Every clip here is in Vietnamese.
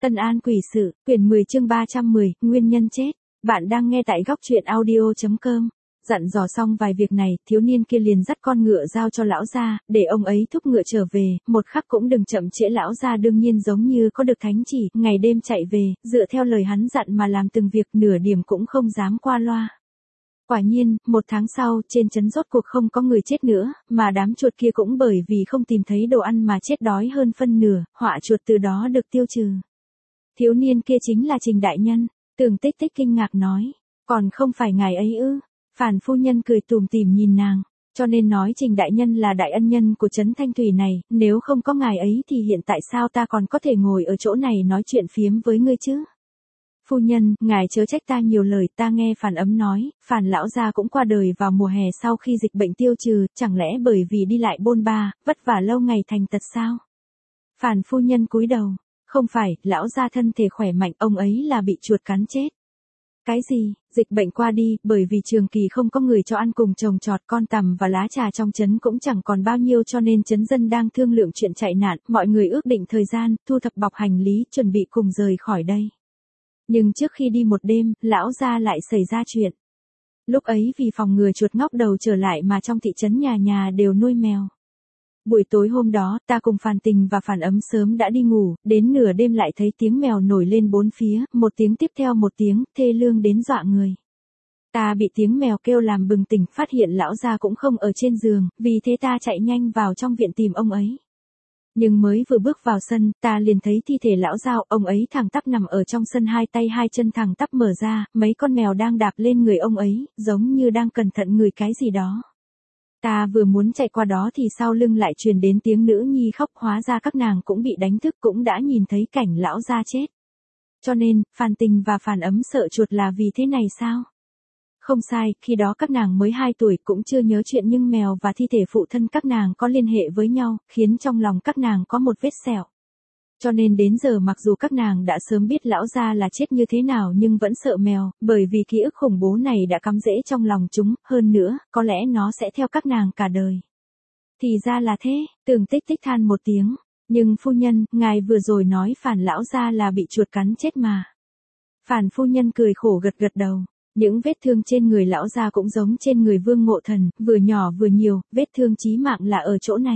Tân An quỷ sự, quyển 10 chương 310, nguyên nhân chết. Bạn đang nghe tại góc truyện audio.com. Dặn dò xong vài việc này, thiếu niên kia liền dắt con ngựa giao cho lão gia, để ông ấy thúc ngựa trở về, một khắc cũng đừng chậm trễ. Lão gia đương nhiên giống như có được thánh chỉ, ngày đêm chạy về, dựa theo lời hắn dặn mà làm từng việc, nửa điểm cũng không dám qua loa. Quả nhiên, 1 tháng sau, trên trấn rốt cuộc không có người chết nữa, mà đám chuột kia cũng bởi vì không tìm thấy đồ ăn mà chết đói hơn phân nửa, họa chuột từ đó được tiêu trừ. Thiếu niên kia chính là Trình đại nhân. Tưởng Tích Tích kinh ngạc nói, còn không phải ngài ấy ư? Phản phu nhân cười tủm tỉm nhìn nàng, cho nên nói Trình đại nhân là đại ân nhân của trấn Thanh Thủy này, nếu không có ngài ấy thì hiện tại sao ta còn có thể ngồi ở chỗ này nói chuyện phiếm với ngươi chứ? Phu nhân, ngài chớ trách ta nhiều lời, ta nghe Phản Ấm nói, Phản lão gia cũng qua đời vào mùa hè sau khi dịch bệnh tiêu trừ, chẳng lẽ bởi vì đi lại bôn ba, vất vả lâu ngày thành tật sao? Phản phu nhân cúi đầu, không phải, lão gia thân thể khỏe mạnh, ông ấy là bị chuột cắn chết. Cái gì, dịch bệnh qua đi, bởi vì trường kỳ không có người cho ăn cùng trồng trọt, con tằm và lá trà trong trấn cũng chẳng còn bao nhiêu, cho nên trấn dân đang thương lượng chuyện chạy nạn, mọi người ước định thời gian, thu thập bọc hành lý, chuẩn bị cùng rời khỏi đây. Nhưng trước khi đi một đêm, lão gia lại xảy ra chuyện. Lúc ấy vì phòng ngừa chuột ngóc đầu trở lại mà trong thị trấn nhà nhà đều nuôi mèo. Buổi tối hôm đó, ta cùng Phàn Tình và Phản Ấm sớm đã đi ngủ, đến nửa đêm lại thấy tiếng mèo nổi lên bốn phía, một tiếng tiếp theo một tiếng, thê lương đến dọa người. Ta bị tiếng mèo kêu làm bừng tỉnh, phát hiện lão gia cũng không ở trên giường, vì thế ta chạy nhanh vào trong viện tìm ông ấy. Nhưng mới vừa bước vào sân, ta liền thấy thi thể lão gia, ông ấy thẳng tắp nằm ở trong sân, hai tay hai chân thẳng tắp mở ra, mấy con mèo đang đạp lên người ông ấy, giống như đang cẩn thận ngửi cái gì đó. Ta vừa muốn chạy qua đó thì sau lưng lại truyền đến tiếng nữ nhi khóc, hóa ra các nàng cũng bị đánh thức, cũng đã nhìn thấy cảnh lão gia chết. Cho nên, Phàn Tình và Phản Ấm sợ chuột là vì thế này sao? Không sai, khi đó các nàng mới 2 tuổi cũng chưa nhớ chuyện, nhưng mèo và thi thể phụ thân các nàng có liên hệ với nhau, khiến trong lòng các nàng có một vết sẹo. Cho nên đến giờ mặc dù các nàng đã sớm biết lão gia là chết như thế nào nhưng vẫn sợ mèo, bởi vì ký ức khủng bố này đã cắm rễ trong lòng chúng, hơn nữa, có lẽ nó sẽ theo các nàng cả đời. Thì ra là thế, Tưởng Tích Tích than một tiếng, nhưng phu nhân, ngài vừa rồi nói Phản lão gia là bị chuột cắn chết mà. Phản phu nhân cười khổ gật gật đầu. Những vết thương trên người lão gia cũng giống trên người Vương Ngộ Thần, vừa nhỏ vừa nhiều, vết thương chí mạng là ở chỗ này.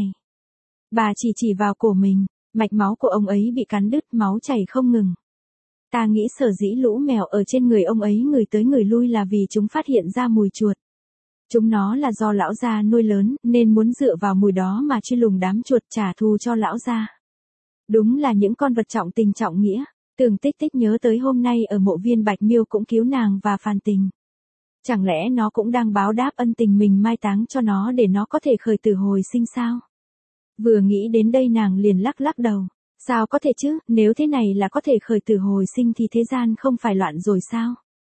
Bà chỉ vào cổ mình, mạch máu của ông ấy bị cắn đứt, máu chảy không ngừng. Ta nghĩ sở dĩ lũ mèo ở trên người ông ấy người tới người lui là vì chúng phát hiện ra mùi chuột. Chúng nó là do lão gia nuôi lớn, nên muốn dựa vào mùi đó mà truy lùng đám chuột, trả thù cho lão gia. Đúng là những con vật trọng tình trọng nghĩa. Tưởng Tích Tích nhớ tới hôm nay ở mộ viên Bạch Miêu cũng cứu nàng và Phàn Tình. Chẳng lẽ nó cũng đang báo đáp ân tình mình mai táng cho nó để nó có thể khởi tử hồi sinh sao? Vừa nghĩ đến đây nàng liền lắc lắc đầu. Sao có thể chứ, nếu thế này là có thể khởi tử hồi sinh thì thế gian không phải loạn rồi sao?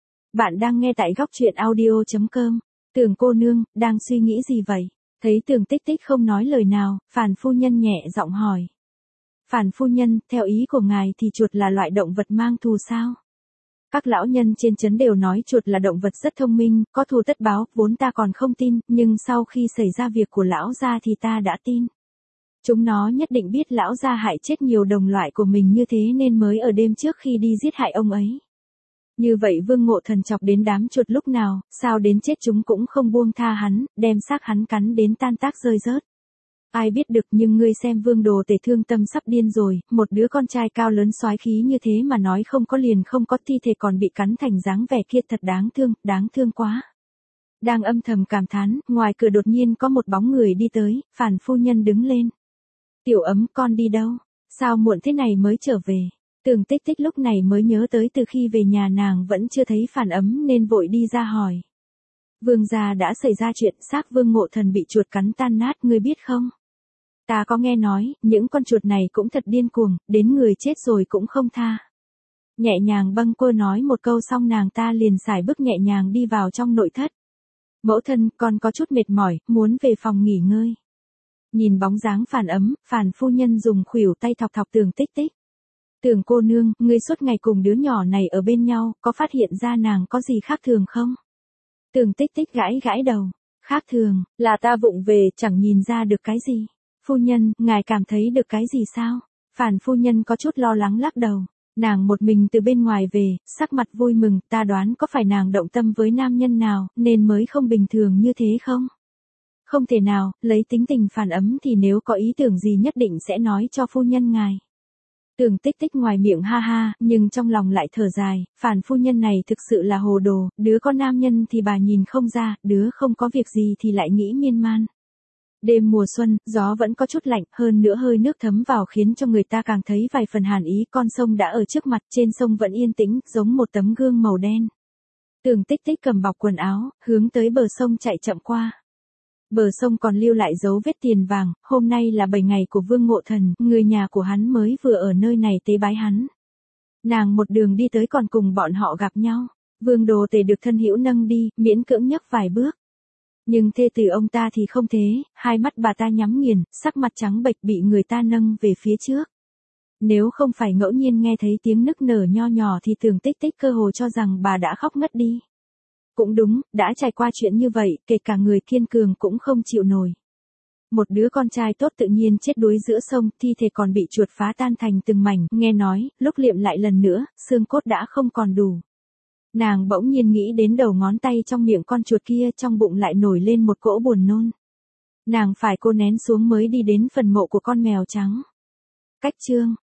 Bạn đang nghe tại góc truyện audio.com. Tưởng cô nương, đang suy nghĩ gì vậy? Thấy Tưởng Tích Tích không nói lời nào, Phàn phu nhân nhẹ giọng hỏi. Phản phu nhân, theo ý của ngài thì chuột là loại động vật mang thù sao? Các lão nhân trên trấn đều nói chuột là động vật rất thông minh, có thù tất báo, vốn ta còn không tin, nhưng sau khi xảy ra việc của lão gia thì ta đã tin. Chúng nó nhất định biết lão gia hại chết nhiều đồng loại của mình như thế nên mới ở đêm trước khi đi giết hại ông ấy. Như vậy Vương Ngộ Thần chọc đến đám chuột lúc nào, sao đến chết chúng cũng không buông tha hắn, đem xác hắn cắn đến tan tác rơi rớt. Ai biết được, nhưng ngươi xem Vương Đồ Tể thương tâm sắp điên rồi, một đứa con trai cao lớn soái khí như thế mà nói không có liền không có, thi thể còn bị cắn thành dáng vẻ kia, thật đáng thương quá. Đang âm thầm cảm thán, ngoài cửa đột nhiên có một bóng người đi tới, Phản phu nhân đứng lên. Tiểu Ấm, con đi đâu? Sao muộn thế này mới trở về? Tưởng Tích Tích lúc này mới nhớ tới từ khi về nhà nàng vẫn chưa thấy Phản Ấm nên vội đi ra hỏi. Vương gia đã xảy ra chuyện, xác Vương Ngộ Thần bị chuột cắn tan nát, ngươi biết không? Ta có nghe nói, những con chuột này cũng thật điên cuồng, đến người chết rồi cũng không tha. Nhẹ nhàng bâng quơ nói một câu xong nàng ta liền sải bước nhẹ nhàng đi vào trong nội thất. Mẫu thân, con có chút mệt mỏi, muốn về phòng nghỉ ngơi. Nhìn bóng dáng Phản Ấm, Phàn phu nhân dùng khuỷu tay thọc thọc Tưởng Tích Tích. Tưởng cô nương, ngươi suốt ngày cùng đứa nhỏ này ở bên nhau, có phát hiện ra nàng có gì khác thường không? Tưởng Tích Tích gãi đầu. Khác thường, là ta vụng về, chẳng nhìn ra được cái gì. Phu nhân, ngài cảm thấy được cái gì sao? Phản phu nhân có chút lo lắng lắc đầu. Nàng một mình từ bên ngoài về, sắc mặt vui mừng, ta đoán có phải nàng động tâm với nam nhân nào, nên mới không bình thường như thế không? Không thể nào, lấy tính tình Phàn Ấm thì nếu có ý tưởng gì nhất định sẽ nói cho phu nhân ngài. Tưởng Tích Tích ngoài miệng ha ha, nhưng trong lòng lại thở dài, Phàn phu nhân này thực sự là hồ đồ, đứa có nam nhân thì bà nhìn không ra, đứa không có việc gì thì lại nghĩ miên man. Đêm mùa xuân, gió vẫn có chút lạnh, hơn nữa hơi nước thấm vào khiến cho người ta càng thấy vài phần hàn ý, con sông đã ở trước mặt, trên sông vẫn yên tĩnh, giống một tấm gương màu đen. Tưởng Tích Tích cầm bọc quần áo, hướng tới bờ sông chạy chậm qua. Bờ sông còn lưu lại dấu vết tiền vàng, hôm nay là 7 ngày của Vương Ngộ Thần, người nhà của hắn mới vừa ở nơi này tế bái hắn. Nàng một đường đi tới còn cùng bọn họ gặp nhau. Vương Đồ Tể được thân hữu nâng đi, miễn cưỡng nhấc vài bước. Nhưng thê tử ông ta thì không thế, hai mắt bà ta nhắm nghiền, sắc mặt trắng bệch bị người ta nâng về phía trước. Nếu không phải ngẫu nhiên nghe thấy tiếng nức nở nho nhỏ thì Tưởng Tích Tích cơ hồ cho rằng bà đã khóc ngất đi. Cũng đúng, đã trải qua chuyện như vậy, kể cả người kiên cường cũng không chịu nổi. Một đứa con trai tốt tự nhiên chết đuối giữa sông, thi thể còn bị chuột phá tan thành từng mảnh, nghe nói, lúc liệm lại lần nữa, xương cốt đã không còn đủ. Nàng bỗng nhiên nghĩ đến đầu ngón tay trong miệng con chuột kia, trong bụng lại nổi lên một cỗ buồn nôn. Nàng phải cố nén xuống mới đi đến phần mộ của con mèo trắng. Cách chương